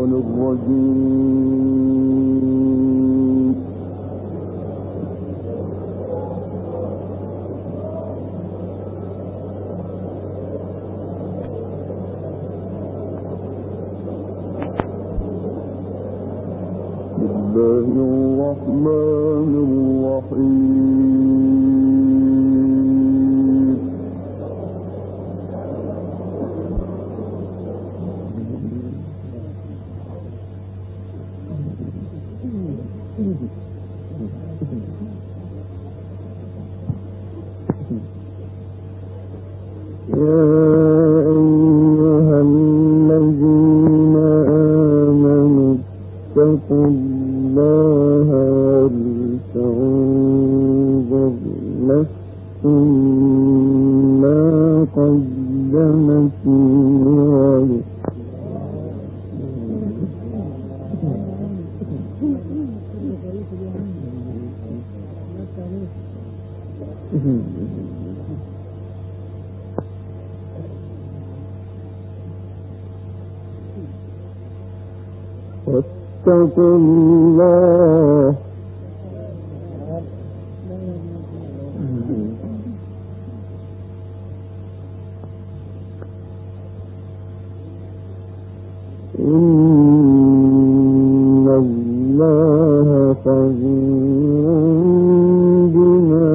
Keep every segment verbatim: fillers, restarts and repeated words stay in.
الشيطان الرجيم. بسم الله الرحمن الرحيم. يا أيها الذين آمنوا اتقوا الله ولتنظر نفس ما قدمت لغد. واتقوا الله إن الله خبير بما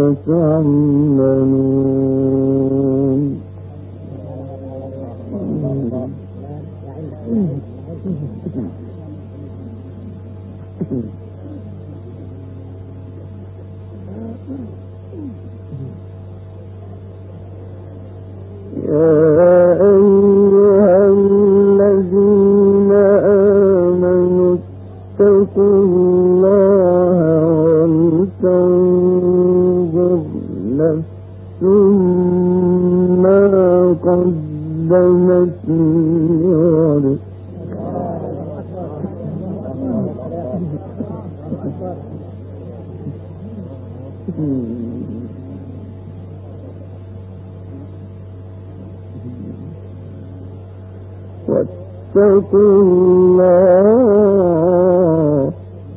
تعملون. يا أيها الذين آمنوا اتقوا الله ولتنظر نفس ما قدمت لغد. واتقوا الله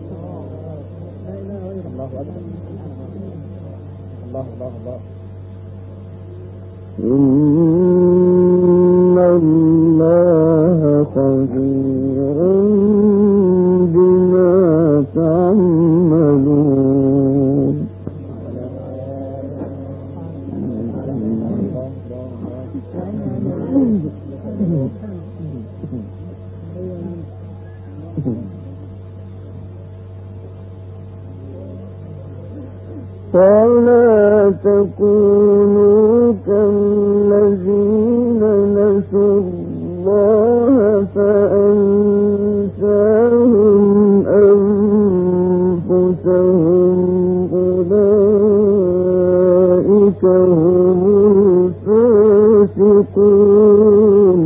إن الله خبير بما تعملون. ولا تكونوا كالذين نسوا الله فأنساهم أنفسهم أولئك هم الفاسقون.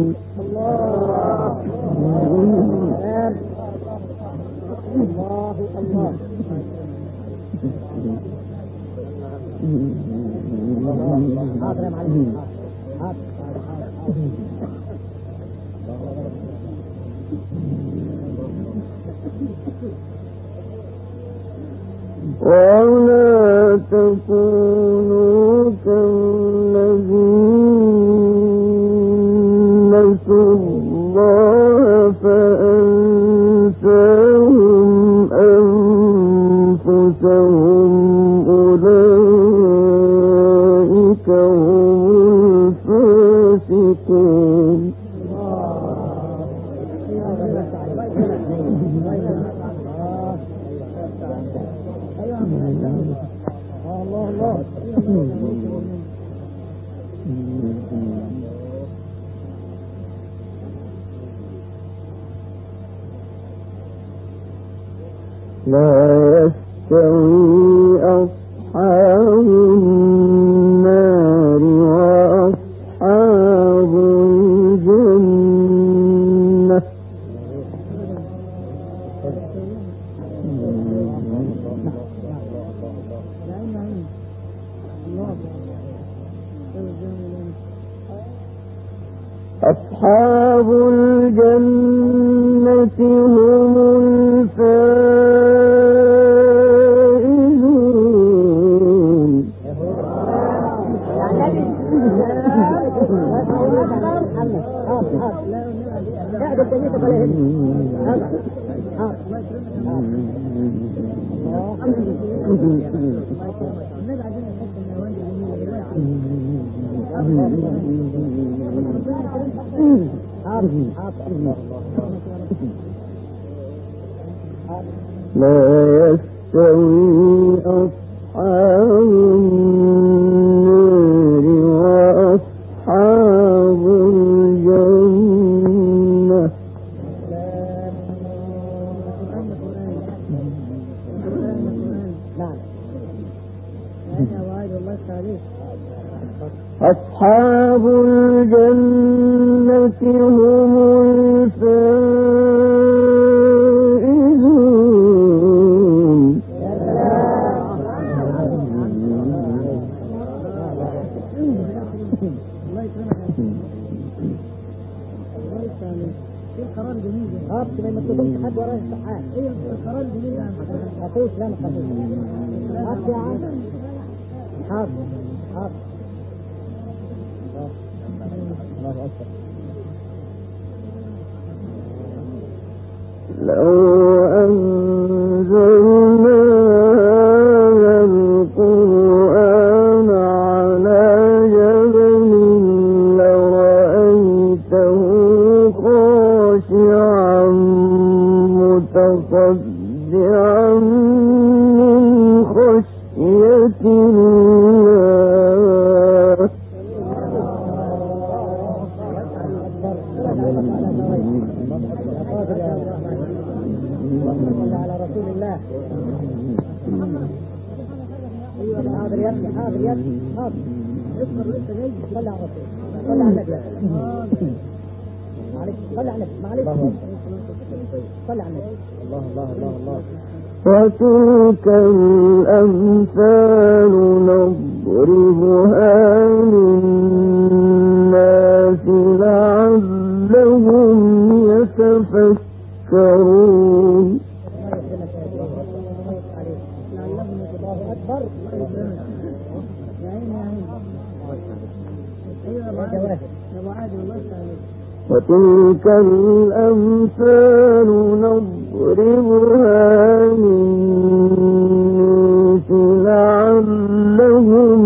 ولا تكونوا كالذين نسوا الله فأنساهم أنفسهم أولئك هم الفاسقون. لا يستوي أصحاب النار وأصحاب الجنة. أصحاب الجنة هم الفائزون. لا يستوي أصحاب النار وأصحاب الجنة. أصحاب الجنة هم الفائزون. القرار جميل. اه ما تقولش حد وراه الصحات. ايه القرار جميل. اخوش لا مقصود. اه يا عم. حاضر حاضر. الله أكبر. لو أنزلنا هذا القرآن على جبل لرأيته خاشعا متصدعا من خشية الله. على رسول الله. ايوه حاضر يا ابني حاضر يا ابني حاضر. اصبر لسه جاي. صلي على الرسول. صلي على النبي. معلش صلي على النبي. معلش صلي على النبي. الله الله الله الله. وتلك الأمثال نضربها للناس لعلهم يتفكرون. وتلك الأمثال نضربها للناس لعلهم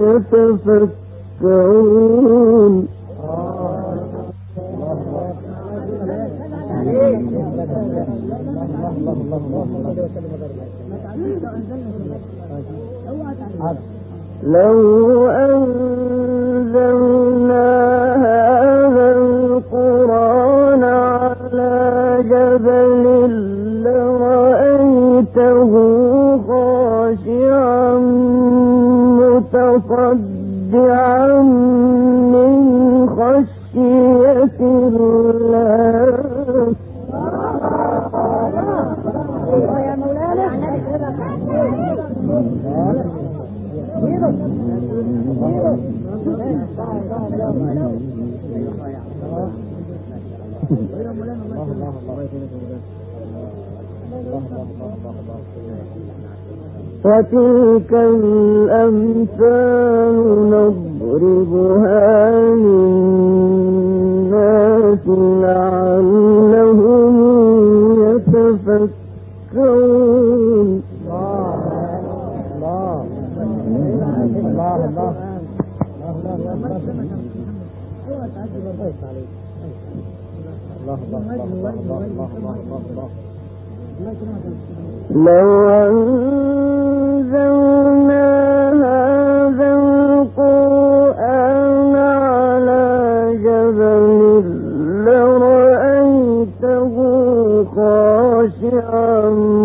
يتفكرون. لو أنزلنا هذا القرآن على جبل لرأيته خاشعا متصدعا من خشية الله. يا مولانا وتلك الأمثال نضربها للناس لعلهم يتفكرون. لو أنزلنا هذا القرآن على جبل لرأيته خاشعا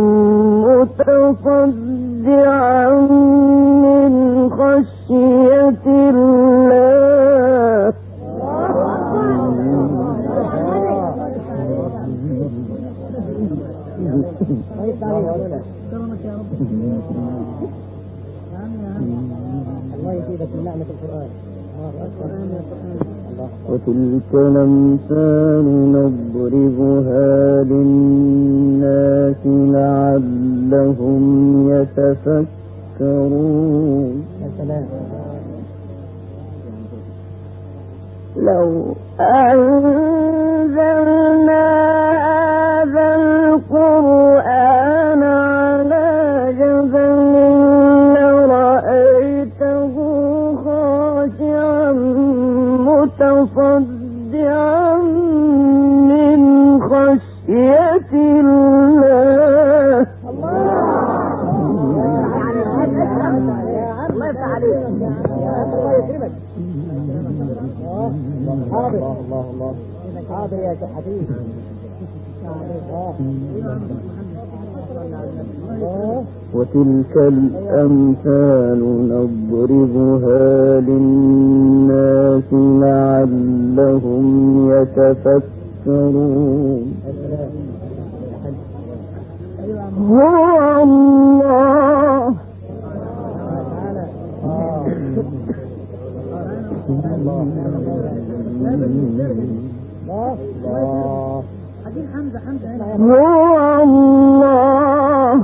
متصدعا من خشية الله. الله يزيدك من نعمة القرآن. وتلك الأمثال نضربها للناس لعلهم يتفكرون. لو أنزلنا هذا القرآن على جبل لرأيته خاشعا متصدعا من خشية الله. الله الله الله حاضر يا حبيبي. وتلك الأمثال نضربها للناس لعلهم يتفكرون. هو الله هو الله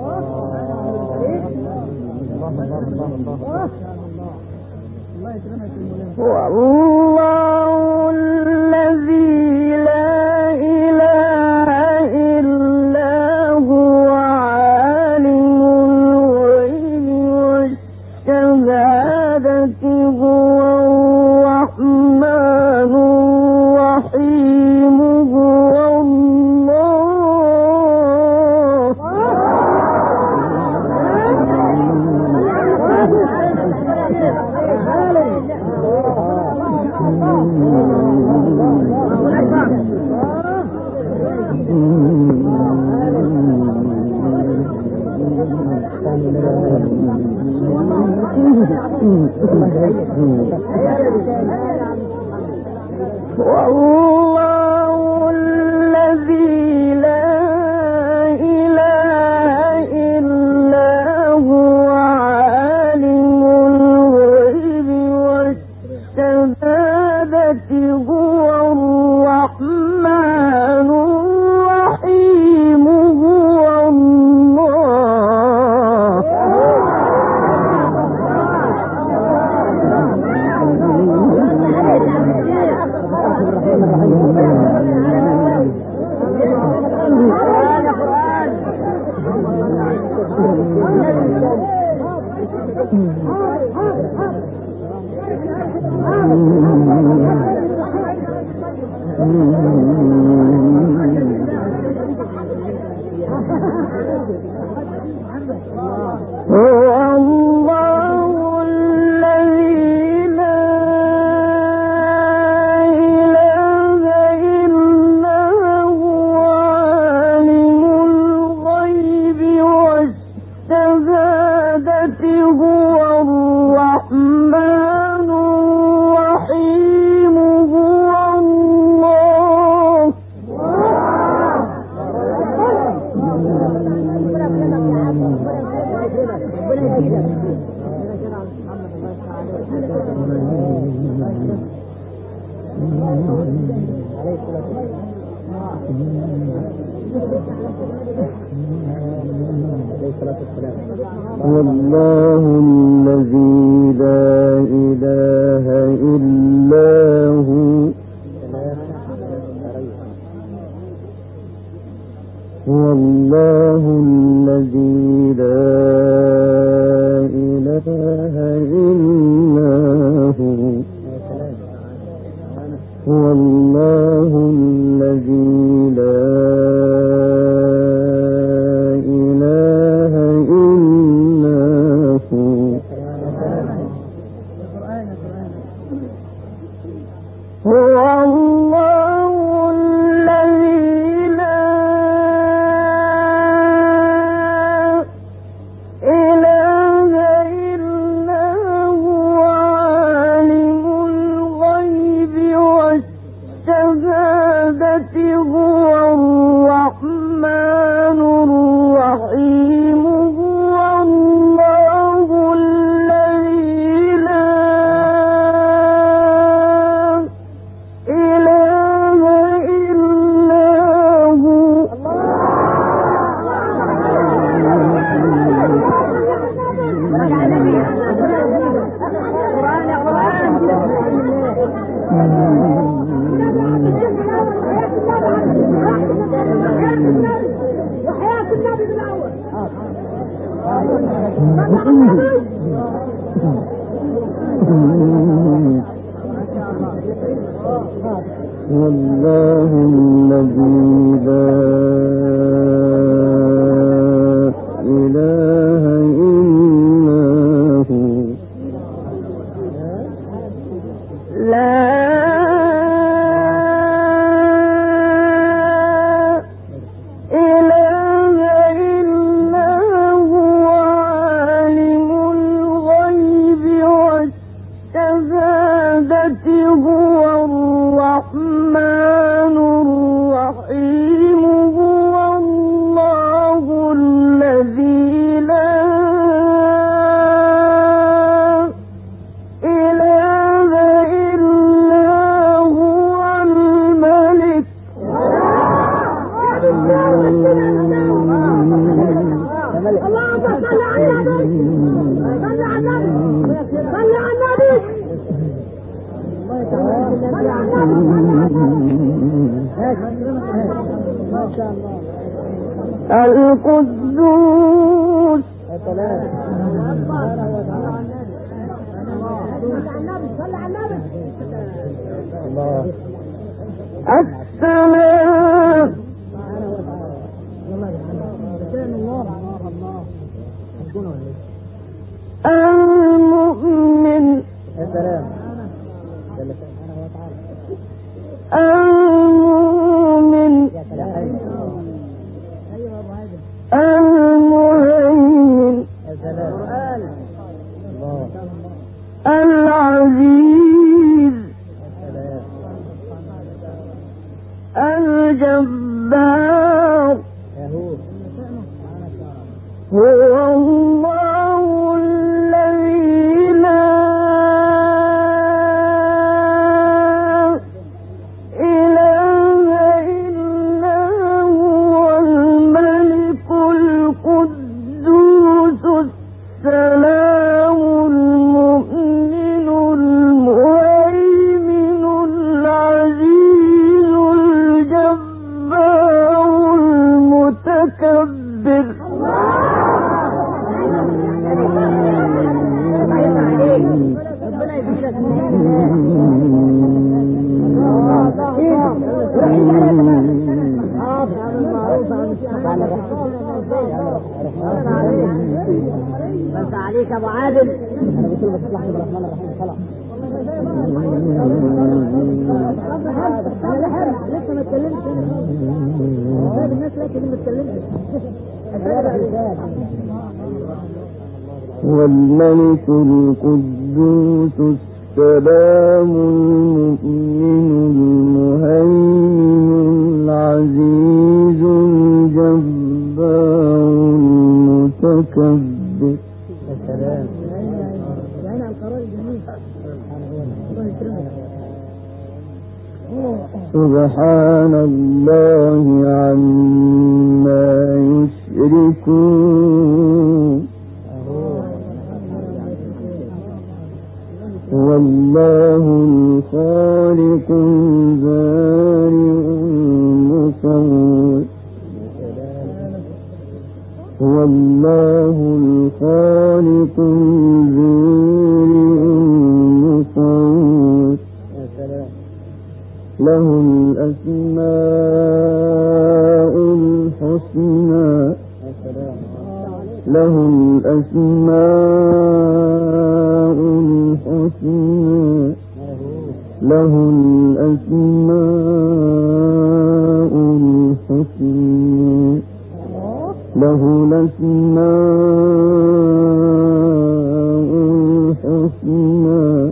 هو الله الذي لا إله إلا هو عالم الغيب والشهادة هو الرحمن الرحيم هو الله. والله الذي لا إله إلا هو عالم الغيب والشهادة هو الرحمن الرحيم هو الله. هو الله الذي لا إله إلا هو عالم الغيب والشهادة هو الرحمن الرحيم هو الله. والله الذي لا إله إلا هو والله الذي لا إله إلا هو والله الذي لا إله إلا هو هو الله الذي لا إله إلا هو عالم الغيب والشهادة وحياة النبي بالأول. والله الذي لا إله إلا هو لا القدوس السلام المؤمن المؤمن المهيمن العزيز الجبار هو الله الذي لا بس عليك ابو عادل. انا بقول بس الله الرحمن الرحيم خلاص. لسه ما اتكلمتش الناس، لكن ما اتكلمتش. والملك القدوس السلام المؤمن المهيمن العزيز الجبار المتكبر. السلام يعني القرار الجميل. سبحان الله عما يشركون. والله الخالق البارئ المصور. والله الخالق البارئ المصور. له الأسماء الحسنى. له الأسماء الحسنى. له الأسماء الحسنى. له الأسماء الحسنى.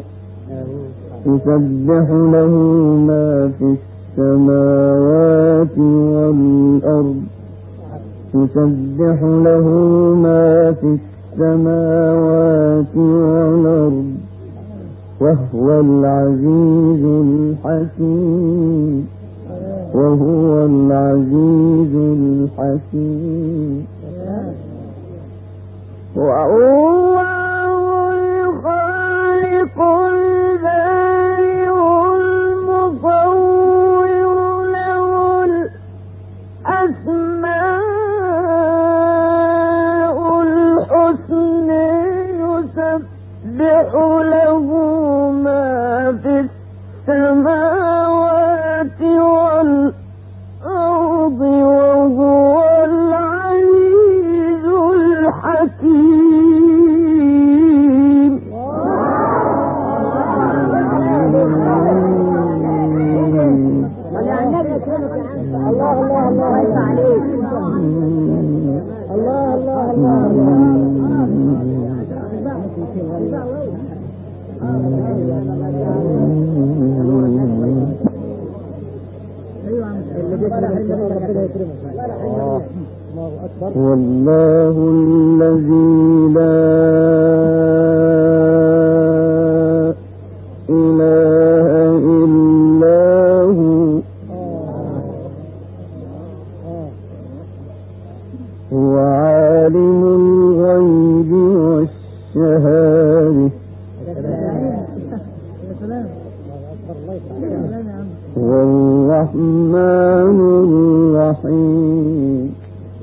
يسبح له ما في السماوات والأرض. يسبح له ما في السماوات والأرض وهو العزيز الحكيم. وهو العزيز الحكيم. والله الخالق البارئ المصور له الأسماء الله الله الله عليك. الله الله الله والله الذي لا إله إلا هو هو عالم الغيب والشهادة هو الرحمن الرحيم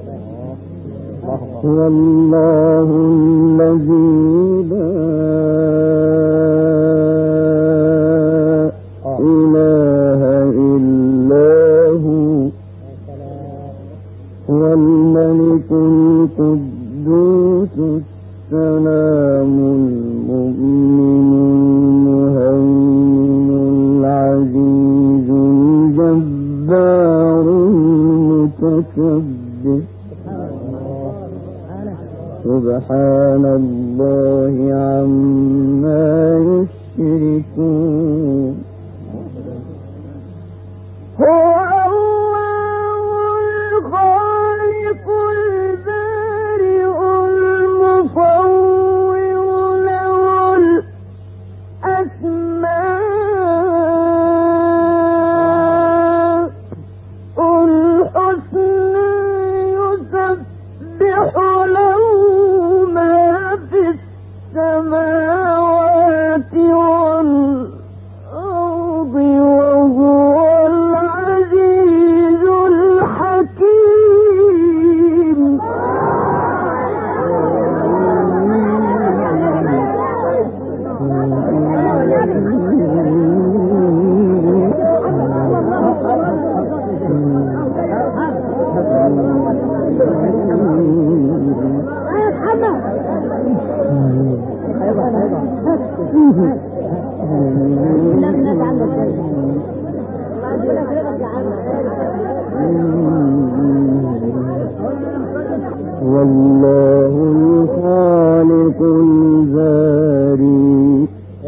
هو الله الذي لا إله إلا هو هو الملك القدوس السلام المؤمن المهيمن العزيز الجبار المتكبر سبحان الله عما يشركون هو الله الخالق البارئ المصور له الأسماء الحسنى يسبح له السماوات والأرض وهو العزيز الحكيم والله الخالق البارئ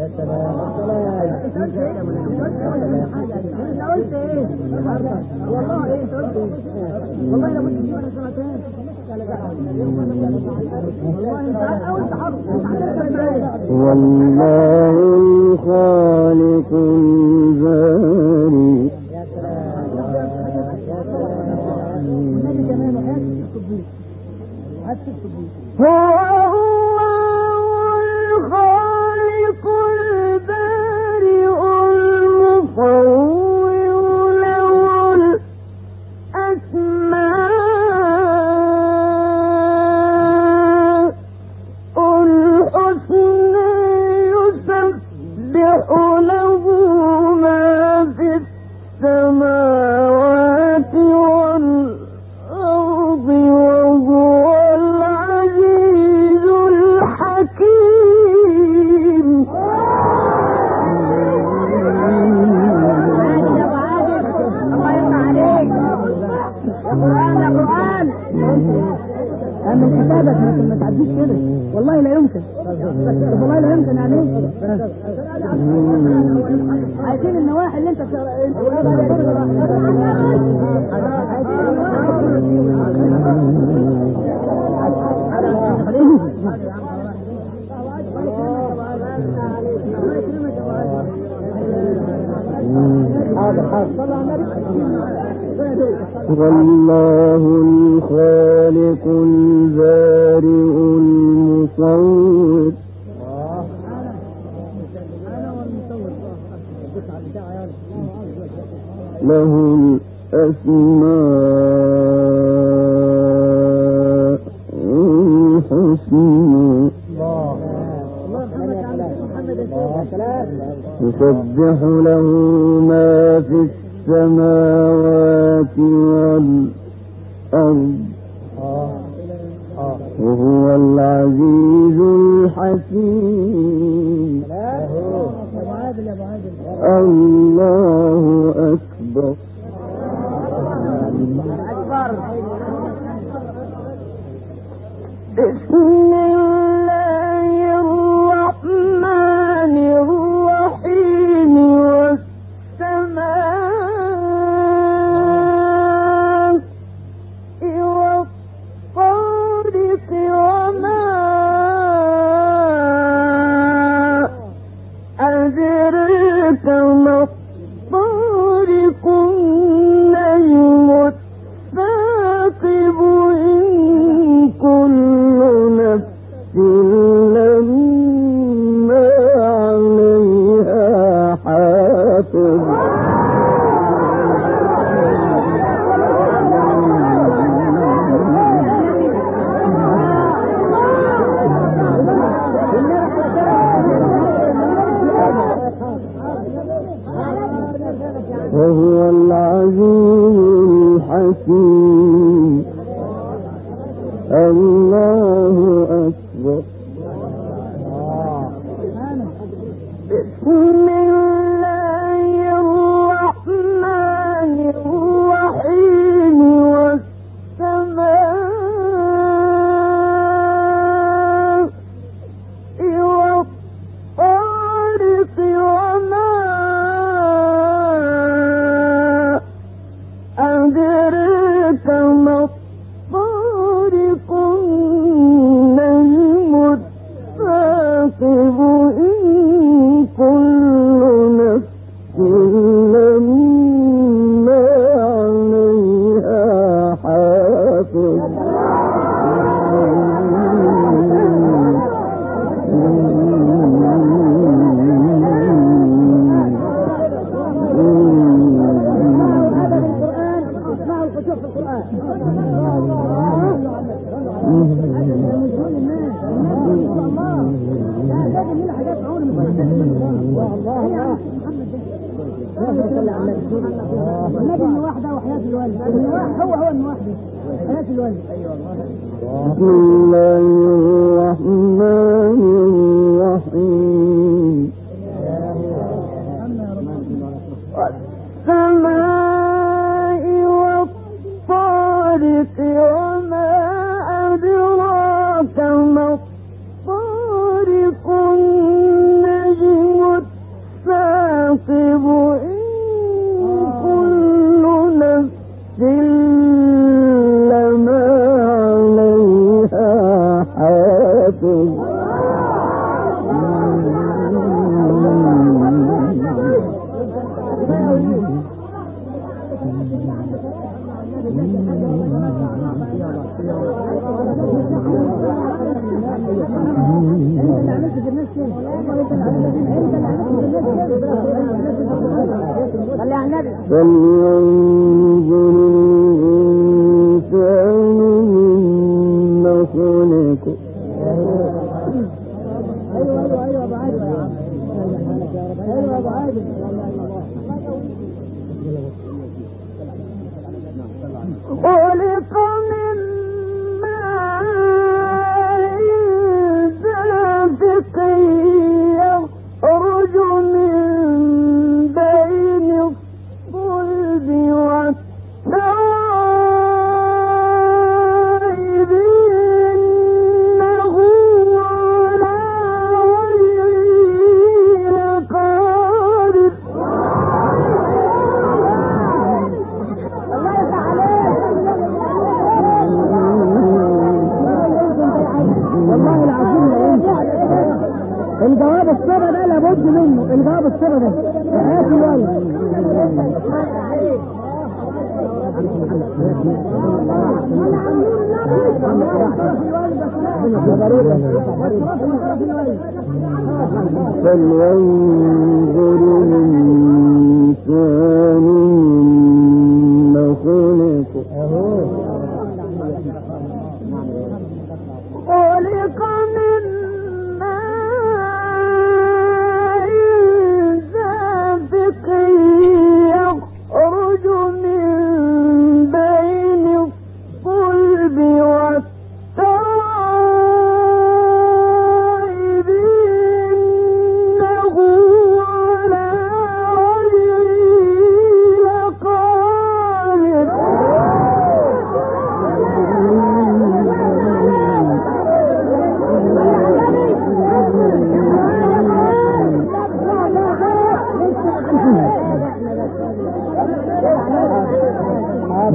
والله الخالق البارئ هو الله الخالق البارئ المصور له الأسماء الحسنى يسبح له ما في السماوات والأرض وهو العزيز الحكيم من كتابك ما تعديش كده والله لا يمكن والله لا يمكن يعني عايزين النواحي اللي انت والله الخالق البارئ المصور له الأسماء الحسنى يسبح له ما في السماوات والأرض وهو العزيز الحكيم الله أكبر بسم الله الرحمن الرحيم والسماء والطارق وما أدراك ما الطارق النجم الثاقب إن كل نفس لما عليها حافظ وهو العزيز الحكيم. الله أكبر. بسم الله الرحمن الرحيم والسماء والطارق وما أدراك ما الطارق النجم الثاقب إن كل نفس لما عليها حافظ. النبي من واحدة وحياة الوالد هو هو من واحدة حياة الوالد. بسم الله الرحمن الرحيم. والسماء والطارق وما أدراك ما الطارق النجم الثاقب إن كل نفس لما عليها حافظ. فلينظر الإنسان مما خلق. ايوه ايوه ايوه ابو عادل ايوه ابو عادل خلق من ماء دافق يخرج من بين الصلب والترائب إنه على وجهه لقادر. والله العظيم الجواب الصبا ده لابد منه. الجواب الصبا ده حياة الوالد. فلينظر الإنسان مما خلق. خلق من ماء دافق يخرج من بين الصلب والترائب إنه على وجهه لقادر.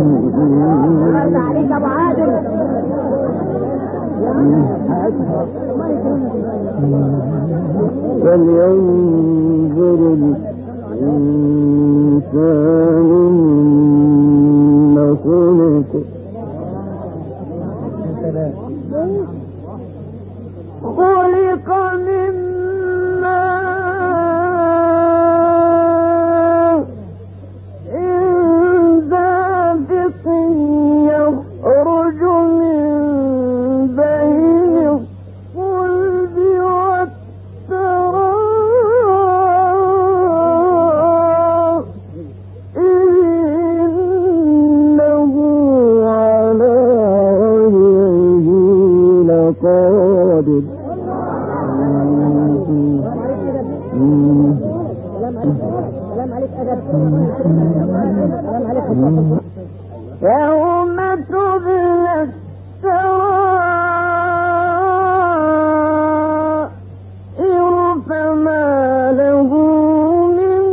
عليك ابو عادل. فلينظر الإنسان مما خلق خلق من ماء دافق يخرج من بين الصلب والترائب إنه على وجهه لقادر. سلام عليك أدب. سلام عليك. يوم تبلى السرائر فما له من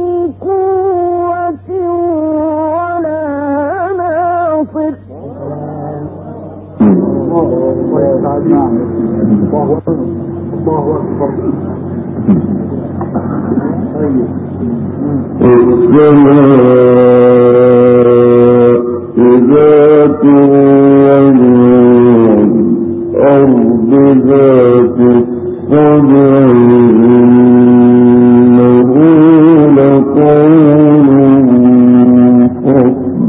قوة ولا ناصر. الله أكبر. السماء ذات والأرض ذات الصدع إنه لقول فصل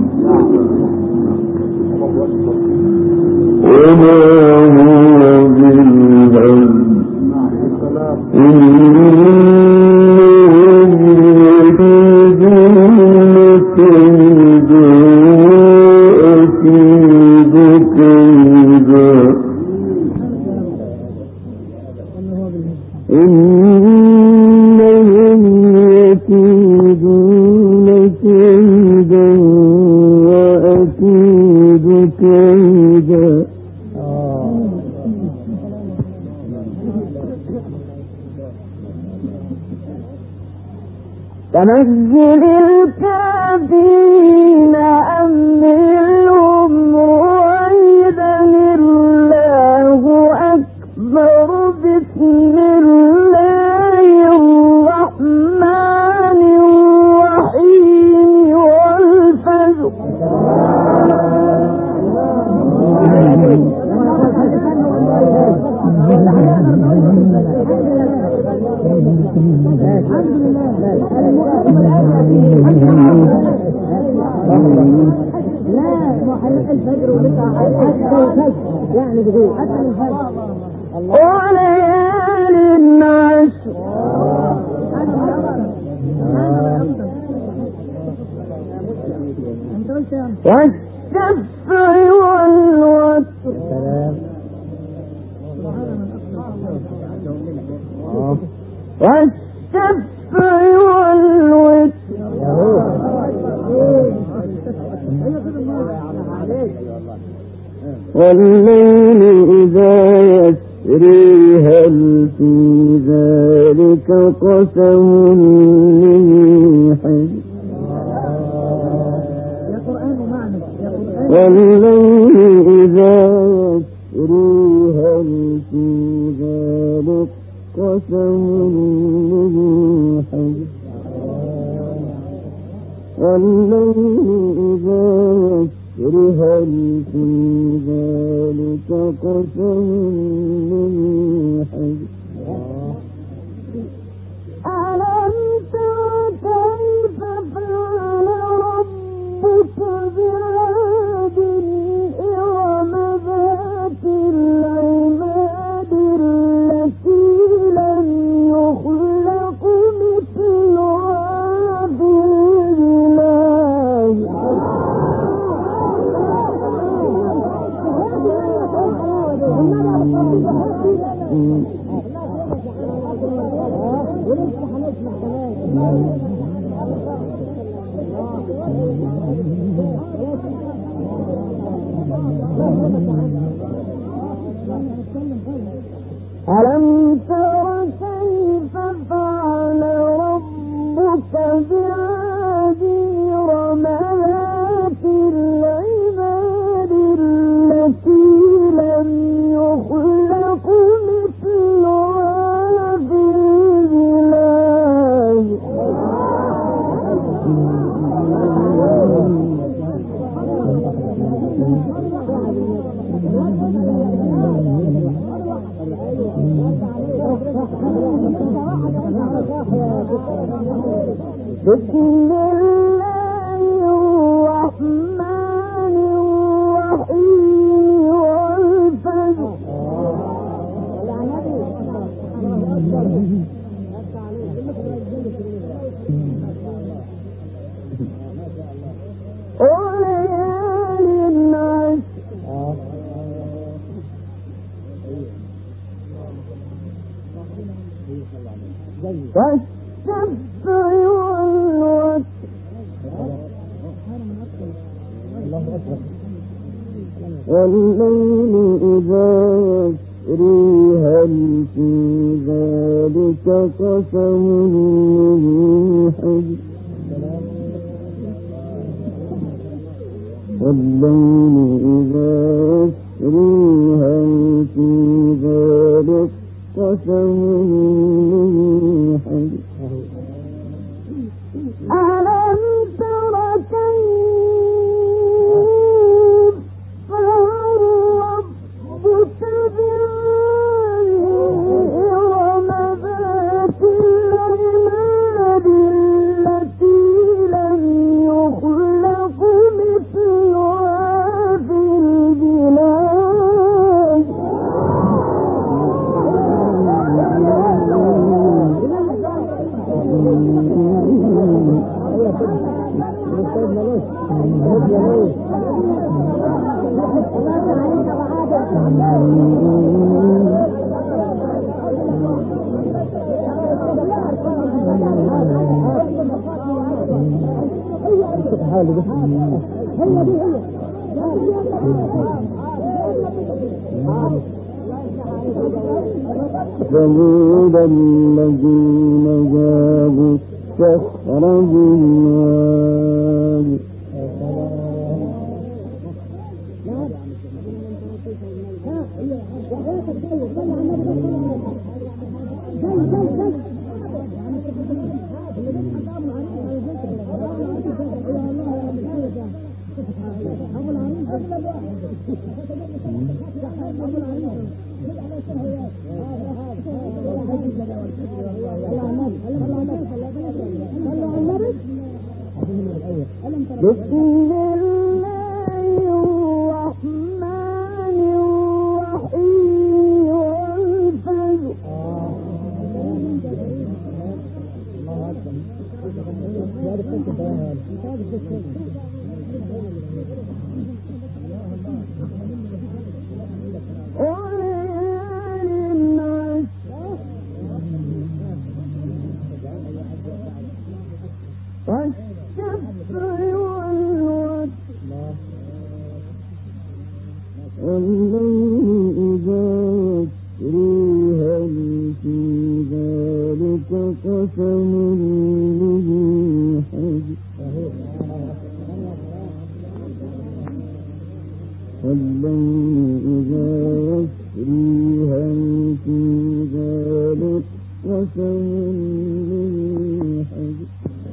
وما هو بالهزل إنهم يكيدون كيدا وأكيد كيدا. فنزل الكافرين أمهلهم رويدا الله أكبر. بسم الله الرحمن الرحيم والفجر. لا محل الفجر ولسه يعني بقول وليال عشر والشفع والوتر والشفع والوتر والليل إذا يسري هل في ذلك قسم لذي حجر. والليل إذا يسري هل في ذلك قسم لذي حجر. والليل إذا يسري هل في ذلك قسم لذي حجر. ألم تر كيف فعل ربك بعاد إرم ذات العماد التي لم يخلق مثلها في البلاد. ألم تر كيف فعل ربك بعاد إرم ذات بسم الله الرحمن الرحيم والفجر وليال عشر والشفع والوتر والليل إذا يسري هل في ذلك قسم لذي حجر والليل إذا يسري هل في ذلك قسم لذي حجر ألم تر كيف فعل ربك بإرم ذات العماد التي لم يخلق مثلها في البلاد ثمود الذين جابوا الصخر بالواد بسم الله الرحمن الرحيم والفجر وليال عشر والشفع والوتر والليل إذا يسري هل في ذلك قسم لذي حجر والليل إذا يسري هل في ذلك قسم لذي حجر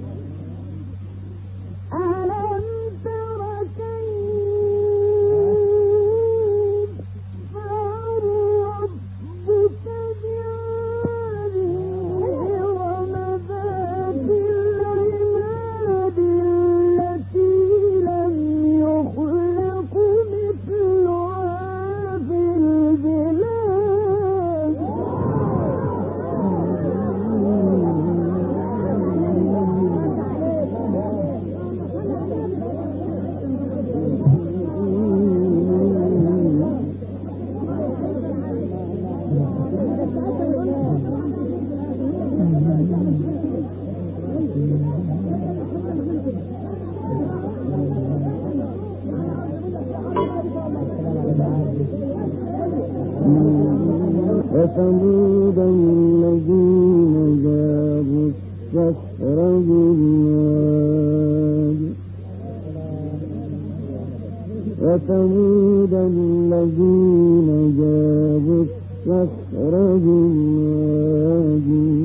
ألم تر كيف فعل ربك بعاد إرم ذات العماد التي لم يخلق مثلها في البلاد وثمود الذين جابوا الصخر بالواد وثمود الذين جابوا الصخر بالواد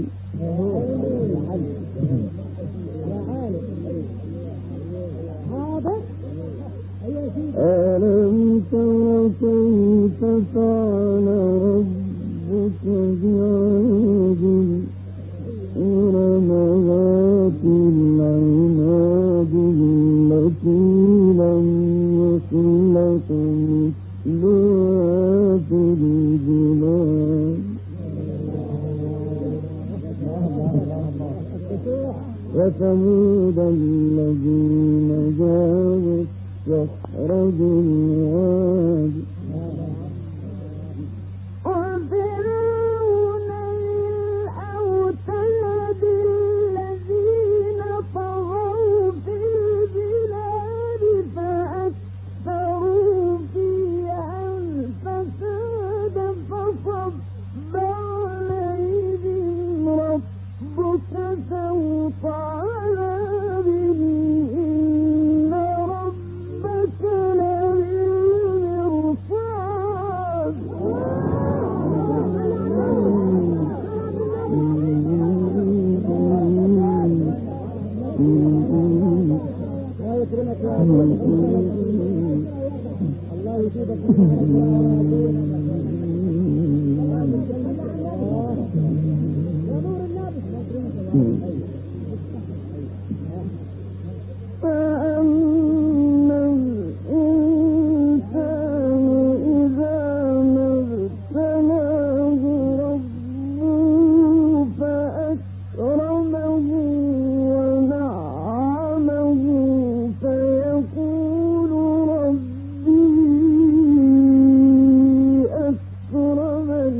ألم تر كيف فعل ربك بعاد إرم ذات العماد مثلها في البلاد وثمود الذين جابوا الصخر بالواد وفرعون الأوتاد الذين طغوا في البلاد فأكثروا فيها الفساد فصب عليهم ربك سوط عذاب إن ربك لبالمرصاد الله يكرمك يا الله يفيدك فأما الإنسان إذا ما ابتلاه ربه فأكرمه ونعمه فيقول ربي أكرمن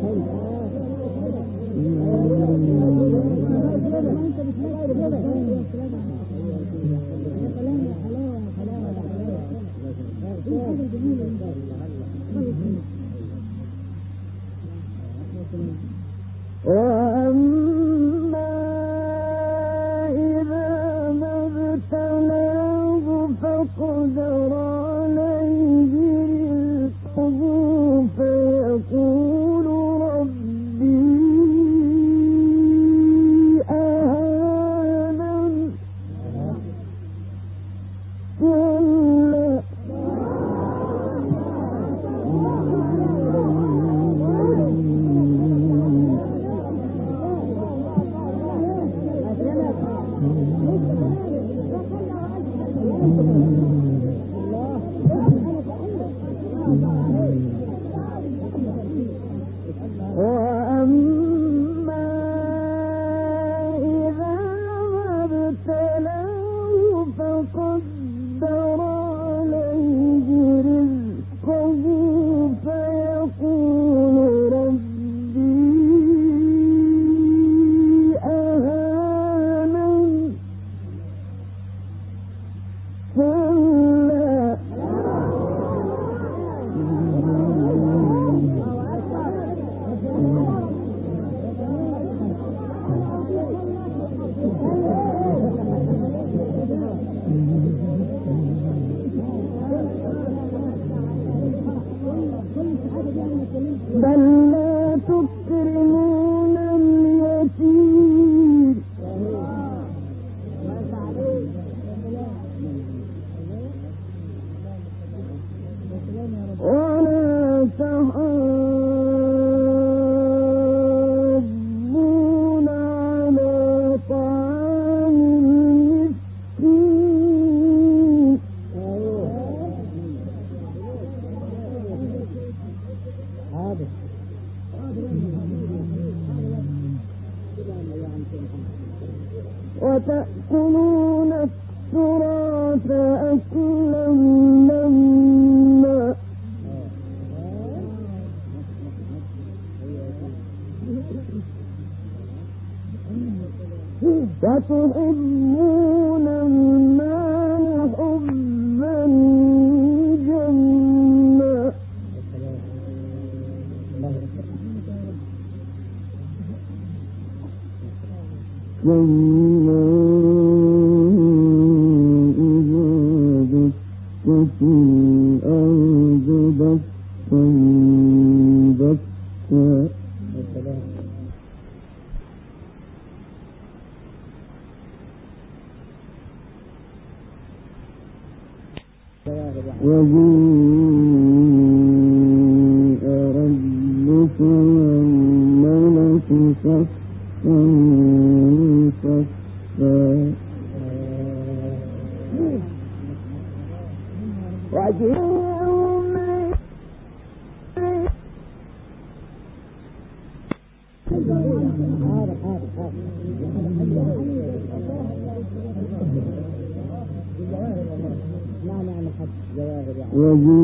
وأما إذا ما ابتلاه فقدر عليه رزقه فيقول ربي أهانن كلا وأما إذا ما ابتلاه فقدر عليه رزقه فيقول ربي أهانن كلا بل لا تكرمون اليتيم ولا تحاضون على طعام المسكين وتأكلون التراث أكلا لما وتحبون المال حبا جما كلا إذا دكت الأرض دكا دكا وجيء ربك والملك صفا صفا وجيء أحد جواهر يعني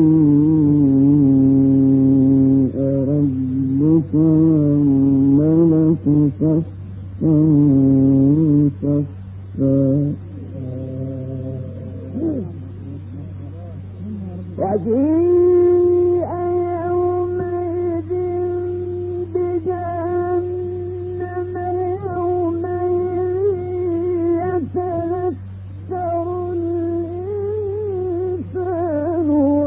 وجيء ربك والملك صفا صفا وجيء يومئذ بجهنم يومئذ يتذكر الإنسان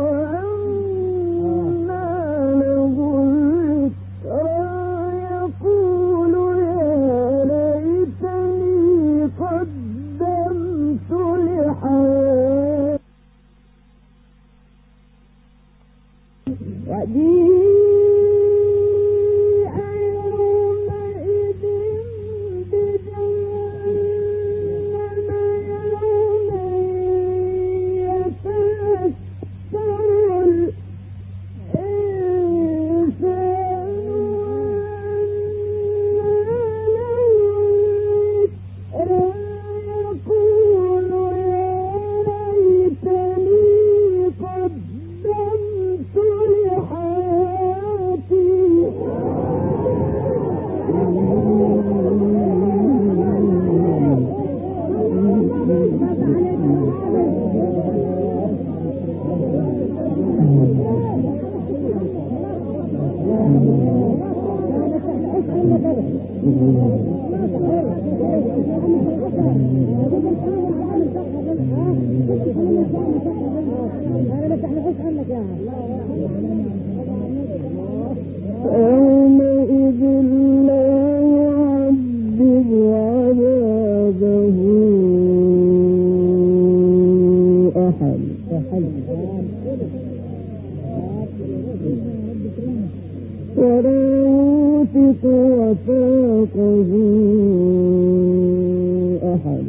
وأنى له الذكرى يقول يا ليتني قدمت لحياتي وجيء يومئذ بجهنم يومئذ يتذكر الإنسان وأنى له الذكرى يقول يا ليتني قدمت لحياتي يومئذ لا يعذب عذابه أحد ولا يوثق وثاقه أحد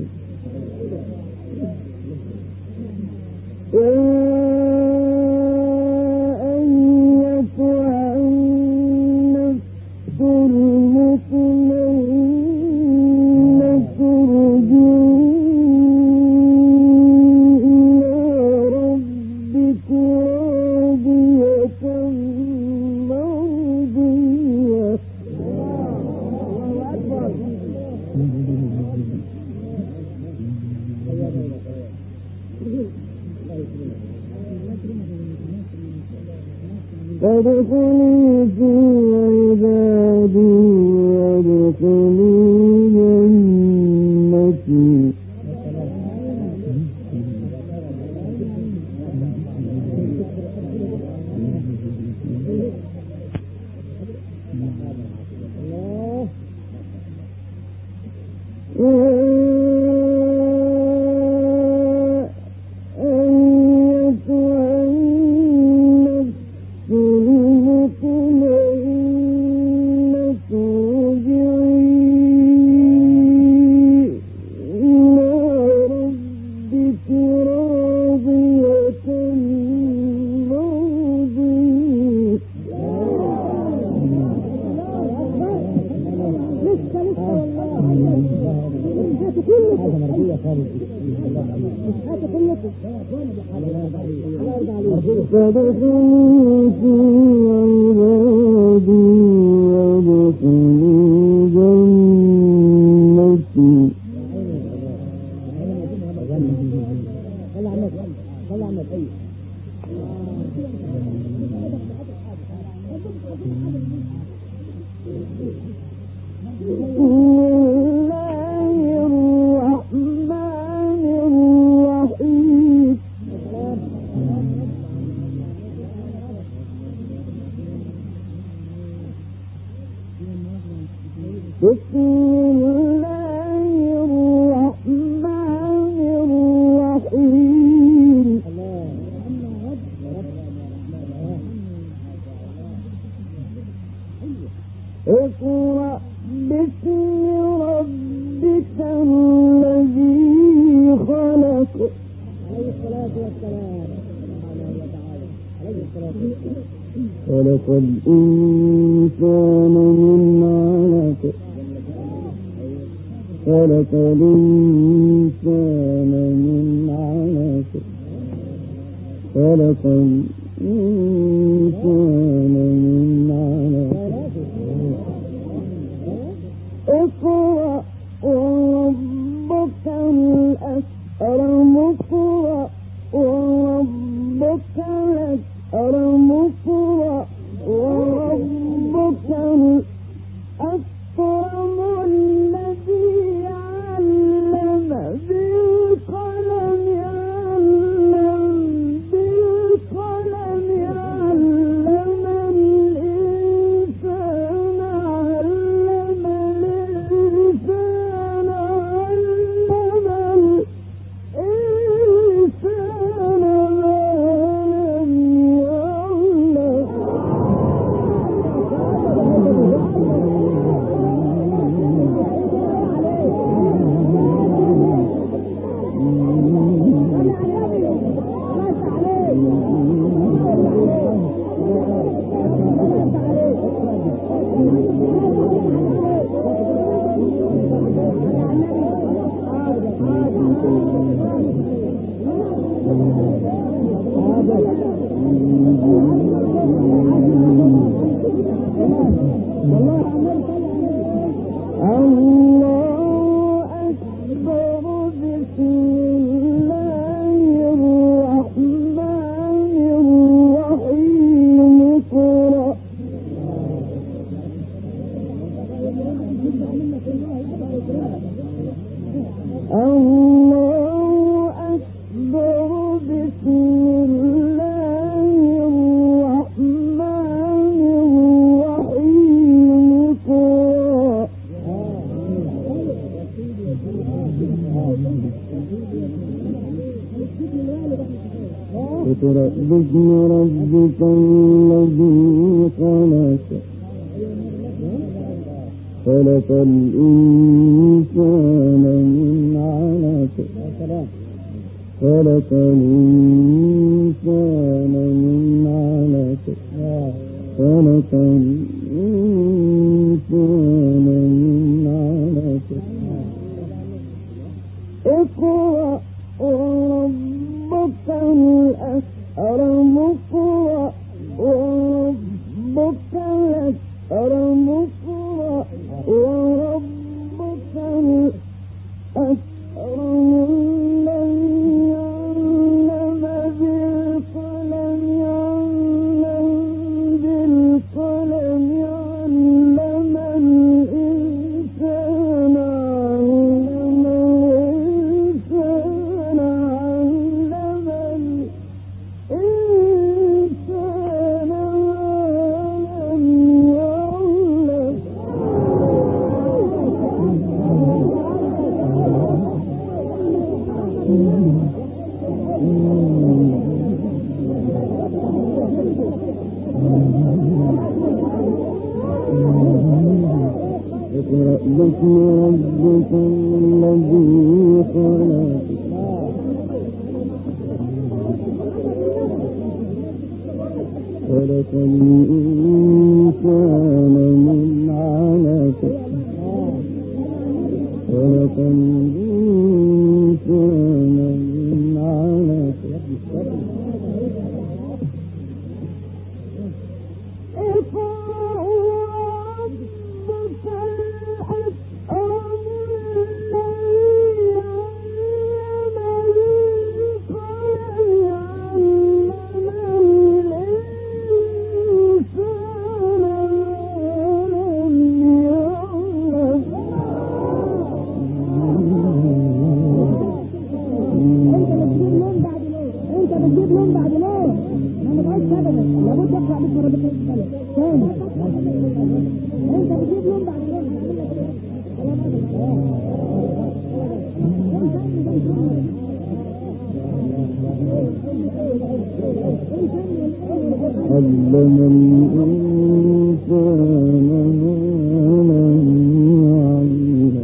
فادخلي في عبادي وادخلي جنتي فادخلي في عبادي وادخلي جنتي بسم الله الرحمن الرحيم اقرأ باسم ربك الذي خلق عليه الصلاة والسلام عليه الصلاة والسلام خلق الإنسان من علق خلق الإنسان من علق خلق الإنسان من علق اقرأ وربك الأكرم اقرأ وربك الأكرم اقرأ وربك الأكرم الذي علم بالقلم علم بالقلم علم الإنسان علم الإنسان علم الإنسان ما لم اقرأ باسم ربك الذي خلق خلق الإنسان من علق خلق الإنسان من علق خلق الإنسان من علق اقرأ وربك الأكرم اقرأ وربك الأكرم اقرأ وربك الأكرم الذي علم بالقلم علم بالقلم علم الإنسان علم الإنسان علم الإنسان ما لم يعلم اقرأ باسم ربك الذي خلق خلق الإنسان من علق خلق الإنسان من علق علم الإنسان ما لم يعلم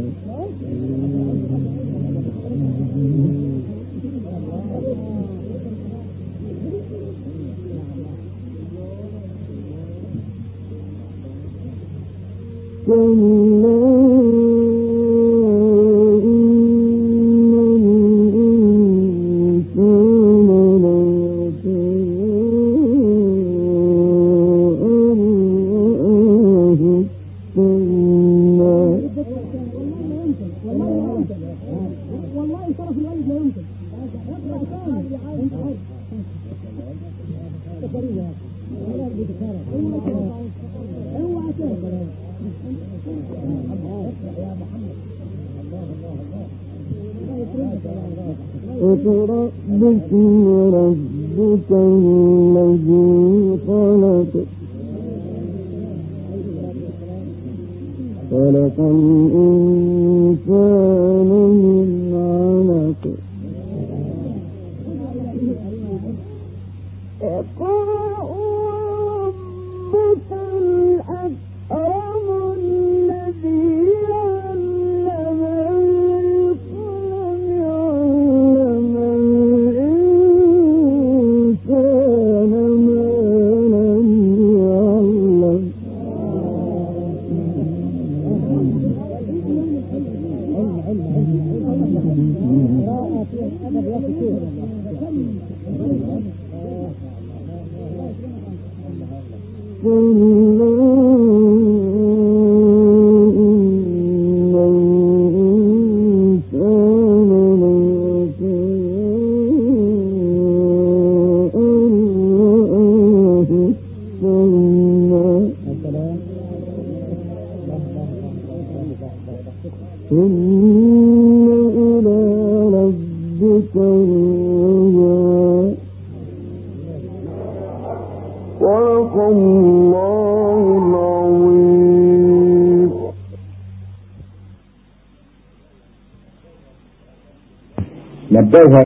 كلا إن الإنسان ليطغى اقرأ باسم ربك الذي خلق خلق الإنسان من علق اقرأ ربك الأكرم الذي علم بالقلم علم الإنسان ما لم يعلم إن إلى ربك الرجعى صدق الله العظيم. نبهها